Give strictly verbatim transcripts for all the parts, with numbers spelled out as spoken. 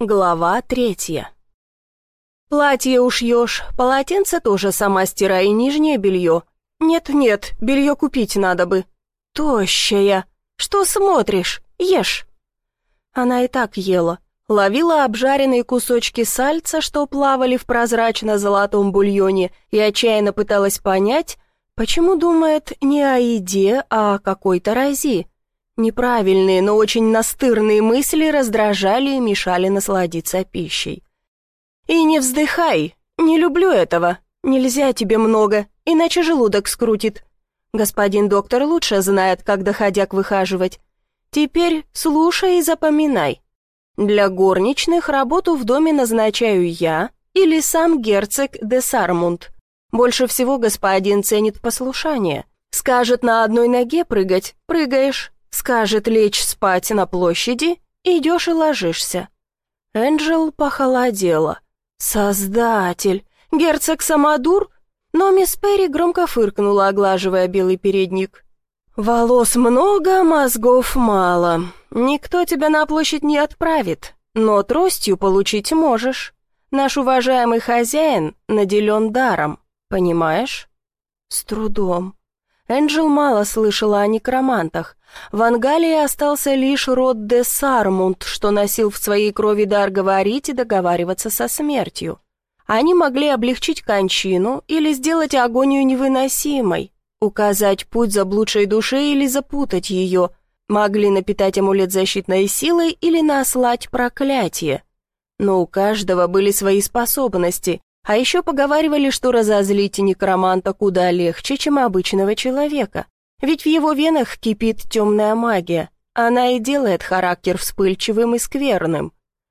Глава третья. Платье ушьешь, полотенце тоже сама стирай и нижнее белье. Нет-нет, белье купить надо бы. Тощая. Что смотришь? Ешь. Она и так ела. Ловила обжаренные кусочки сальца, что плавали в прозрачно-золотом бульоне, и отчаянно пыталась понять, почему думает не о еде, а о какой-то рази. Неправильные, но очень настырные мысли раздражали и мешали насладиться пищей. «И не вздыхай, не люблю этого, нельзя тебе много, иначе желудок скрутит. Господин доктор лучше знает, как доходяг выхаживать. Теперь слушай и запоминай. Для горничных работу в доме назначаю я или сам герцог де Сармунд. Больше всего господин ценит послушание. Скажет на одной ноге прыгать – прыгаешь. Скажет лечь спать на площади, идешь и ложишься». Энджел похолодела. «Создатель! Герцог Самодур?» Но мисс Перри громко фыркнула, оглаживая белый передник. «Волос много, мозгов мало. Никто тебя на площадь не отправит, но тростью получить можешь. Наш уважаемый хозяин наделен даром, понимаешь?» «С трудом». Энджел мало слышала о некромантах. В Ангалии остался лишь род де Сармунд, что носил в своей крови дар говорить и договариваться со смертью. Они могли облегчить кончину или сделать агонию невыносимой, указать путь заблудшей душе или запутать ее, могли напитать амулет защитной силой или наслать проклятие. Но у каждого были свои способности, а еще поговаривали, что разозлить некроманта куда легче, чем обычного человека. Ведь в его венах кипит темная магия. Она и делает характер вспыльчивым и скверным.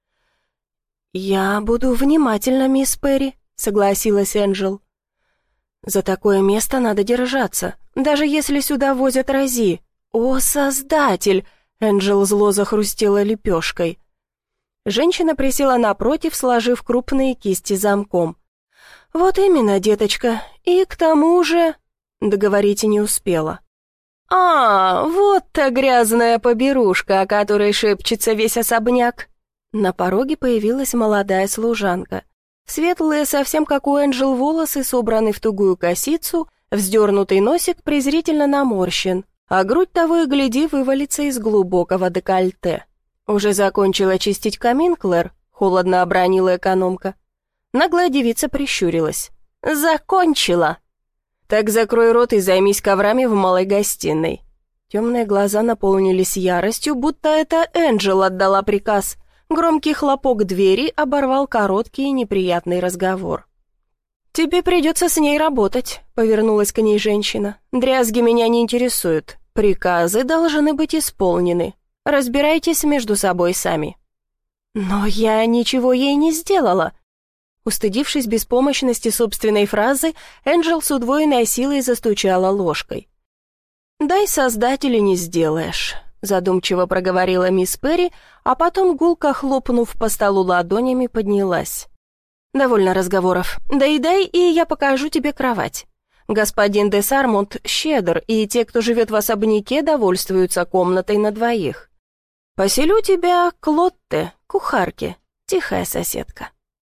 «Я буду внимательна, мисс Перри», — согласилась Энджел. «За такое место надо держаться, даже если сюда возят рази. О, Создатель!» — Энджел зло захрустела лепешкой. Женщина присела напротив, сложив крупные кисти замком. «Вот именно, деточка, и к тому же...» Договорить и не успела. «А, вот та грязная поберушка, о которой шепчется весь особняк!» На пороге появилась молодая служанка. Светлые, совсем как у Энджел, волосы собраны в тугую косицу, вздернутый носик презрительно наморщен, а грудь того и гляди вывалится из глубокого декольте. «Уже закончила чистить камин, Клэр?» — холодно обронила экономка. Наглая девица прищурилась. «Закончила!» «Так закрой рот и займись коврами в малой гостиной». Темные глаза наполнились яростью, будто это Энджел отдала приказ. Громкий хлопок двери оборвал короткий и неприятный разговор. «Тебе придется с ней работать», — повернулась к ней женщина. «Дрязги меня не интересуют. Приказы должны быть исполнены. Разбирайтесь между собой сами». «Но я ничего ей не сделала». Устыдившись беспомощности собственной фразы, Энджел с удвоенной силой застучала ложкой. «Дай Создателя не сделаешь», — задумчиво проговорила мисс Перри, а потом, гулко хлопнув по столу ладонями, поднялась. «Довольно разговоров. Доедай, и я покажу тебе кровать. Господин де Сармунд щедр, и те, кто живет в особняке, довольствуются комнатой на двоих. Поселю тебя к Лотте, кухарке, тихая соседка».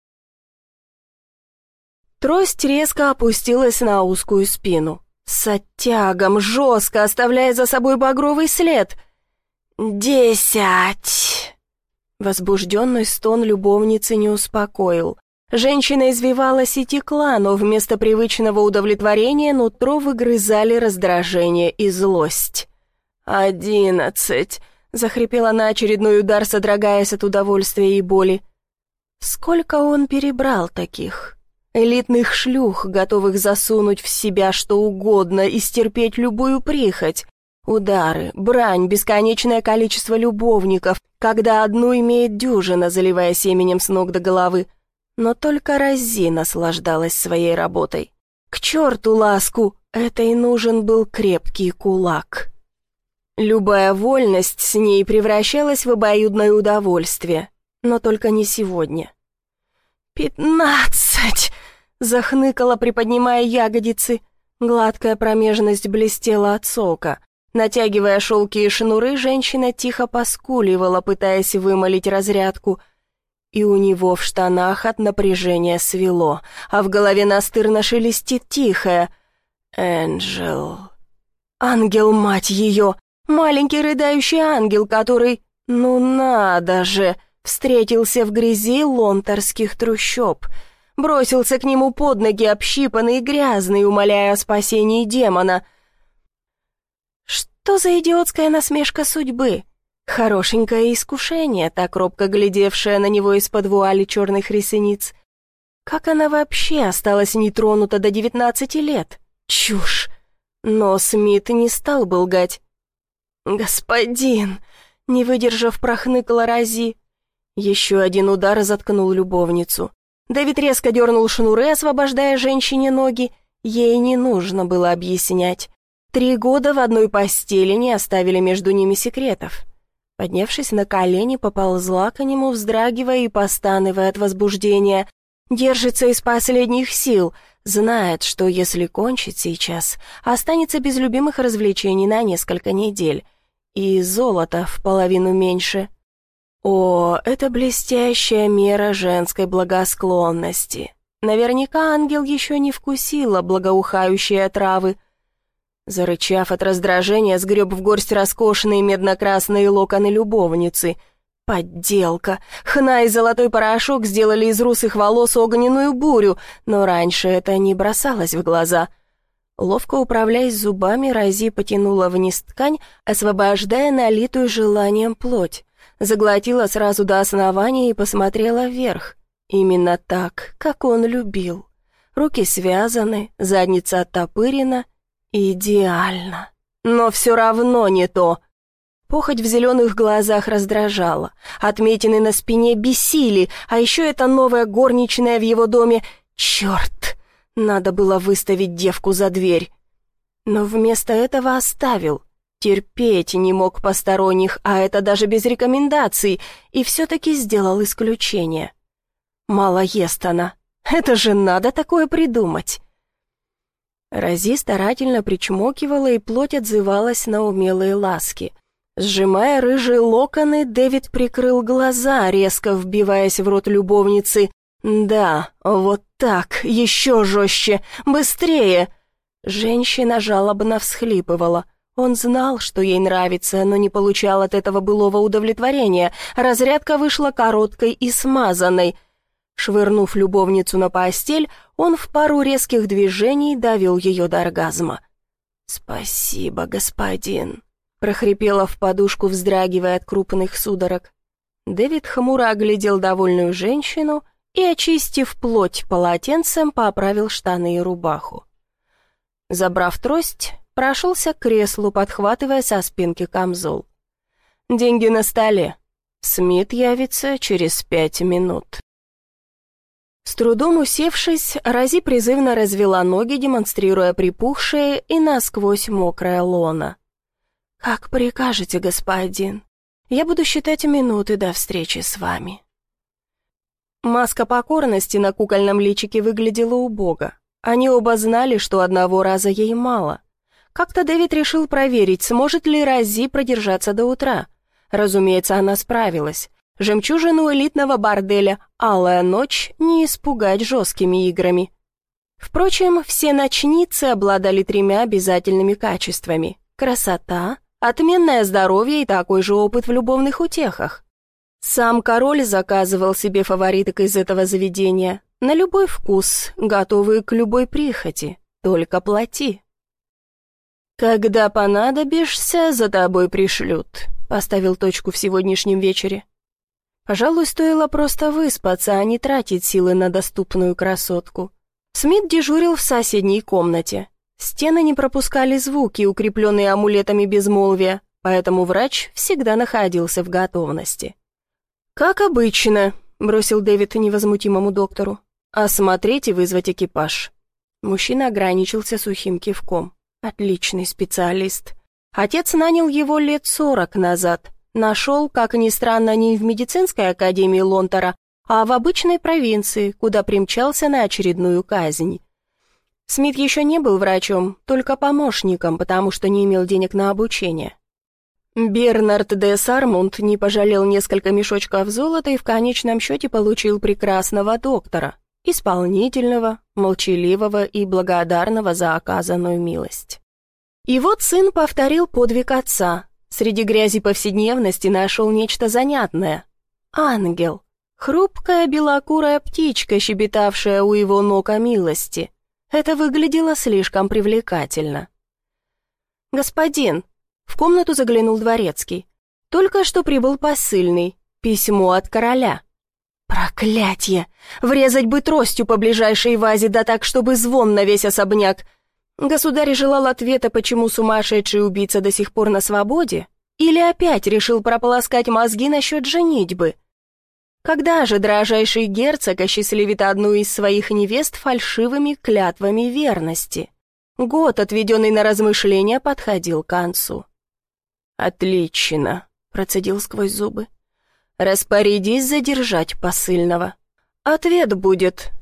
Трость резко опустилась на узкую спину. С оттягом, жестко, оставляя за собой багровый след. «Десять!» Возбужденный стон любовницы не успокоил. Женщина извивалась и текла, но вместо привычного удовлетворения нутро выгрызали раздражение и злость. «Одиннадцать!» — захрипела на очередной удар, содрогаясь от удовольствия и боли. Сколько он перебрал таких? Элитных шлюх, готовых засунуть в себя что угодно и стерпеть любую прихоть. Удары, брань, бесконечное количество любовников, когда одну имеет дюжина, заливая семенем с ног до головы. Но только Рози наслаждалась своей работой. К черту ласку, этой нужен был крепкий кулак. Любая вольность с ней превращалась в обоюдное удовольствие, но только не сегодня. «Пятнадцать!» — захныкала, приподнимая ягодицы. Гладкая промежность блестела от сока. Натягивая шелки и шнуры, женщина тихо поскуливала, пытаясь вымолить разрядку. и у него в штанах от напряжения свело, а в голове настырно шелестит тихое «Энджел». Ангел, мать ее! Маленький рыдающий ангел, который, ну надо же, встретился в грязи лонтарских трущоб. Бросился к нему под ноги, общипанный и грязный, умоляя о спасении демона. Что за идиотская насмешка судьбы? Хорошенькое искушение, так робко глядевшее на него из-под вуали черных ресниц. Как она вообще осталась нетронута до девятнадцати лет? Чушь! Но Смит не стал бы лгать. «Господин!» — не выдержав, прохныкала Рози. Еще один удар заткнул любовницу. Дэвид резко дернул шнуры, освобождая женщине ноги. Ей не нужно было объяснять. Три года в одной постели не оставили между ними секретов. Поднявшись на колени, поползла к нему, вздрагивая и постановая от возбуждения. Держится из последних сил, знает, что если кончить сейчас, останется без любимых развлечений на несколько недель. И золота в половину меньше. О, это блестящая мера женской благосклонности. Наверняка ангел еще не вкусила благоухающие травы. Зарычав от раздражения, сгреб в горсть роскошные медно-красные локоны любовницы. Подделка. Хна и золотой порошок сделали из русых волос огненную бурю, но раньше это не бросалось в глаза. Ловко управляясь зубами, Рози потянула вниз ткань, освобождая налитую желанием плоть. Заглотила сразу до основания и посмотрела вверх. Именно так, как он любил. Руки связаны, задница оттопырена. Идеально. Но все равно не то. Похоть в зеленых глазах раздражала. Отметины на спине бесили, а еще эта новая горничная в его доме. Черт! Надо было выставить девку за дверь. Но вместо этого оставил. Терпеть не мог посторонних, а это даже без рекомендаций, и все-таки сделал исключение. Мало ест она. Это же надо такое придумать. Рози старательно причмокивала, и плоть отзывалась на умелые ласки. Сжимая рыжие локоны, Дэвид прикрыл глаза, резко вбиваясь в рот любовницы. «Да, вот так, еще жестче, быстрее!» Женщина жалобно всхлипывала. Он знал, что ей нравится, но не получал от этого былого удовлетворения. Разрядка вышла короткой и смазанной. Швырнув любовницу на постель, он в пару резких движений довел ее до оргазма. «Спасибо, господин», — прохрипела в подушку, вздрагивая от крупных судорог. Дэвид хмуро оглядел довольную женщину и, очистив плоть полотенцем, поправил штаны и рубаху. Забрав трость, прошелся к креслу, подхватывая со спинки камзол. «Деньги на столе. Смит явится через пять минут». С трудом усевшись, Рози призывно развела ноги, демонстрируя припухшее и насквозь мокрое лоно. «Как прикажете, господин. Я буду считать минуты до встречи с вами». Маска покорности на кукольном личике выглядела убого. Они оба знали, что одного раза ей мало. Как-то Дэвид решил проверить, сможет ли Рози продержаться до утра. Разумеется, она справилась. Жемчужину элитного борделя «Алая ночь» не испугать жесткими играми. Впрочем, все ночницы обладали тремя обязательными качествами: красота, отменное здоровье и такой же опыт в любовных утехах. Сам король заказывал себе фавориток из этого заведения, на любой вкус, готовые к любой прихоти, только плати. «Когда понадобишься, за тобой пришлют», — поставил точку в сегодняшнем вечере. Пожалуй, стоило просто выспаться, а не тратить силы на доступную красотку. Смит дежурил в соседней комнате. Стены не пропускали звуки, укрепленные амулетами безмолвия, поэтому врач всегда находился в готовности. «Как обычно», — бросил Дэвид невозмутимому доктору, — «осмотреть и вызвать экипаж». Мужчина ограничился сухим кивком. Отличный специалист. Отец нанял его лет сорок назад. Нашел, как ни странно, не в медицинской академии Лонтара, а в обычной провинции, куда примчался на очередную казнь. Смит еще не был врачом, только помощником, потому что не имел денег на обучение. Бернард де Сармунд не пожалел несколько мешочков золота и в конечном счете получил прекрасного доктора, исполнительного, молчаливого и благодарного за оказанную милость. И вот сын повторил подвиг отца. Среди грязи повседневности нашел нечто занятное. Ангел. Хрупкая белокурая птичка, щебетавшая у его ног о милости. Это выглядело слишком привлекательно. «Господин», — в комнату заглянул дворецкий, — «только что прибыл посыльный, письмо от короля». «Проклятье! Врезать бы тростью по ближайшей вазе, да так, чтобы звон на весь особняк. Государь желал ответа, почему сумасшедший убийца до сих пор на свободе, или опять решил прополоскать мозги насчет женитьбы. Когда же дрожайший герцог осчастливит одну из своих невест фальшивыми клятвами верности? Год, отведенный на размышления, подходил к концу. «Отлично», — процедил сквозь зубы. «Распорядись задержать посыльного. Ответ будет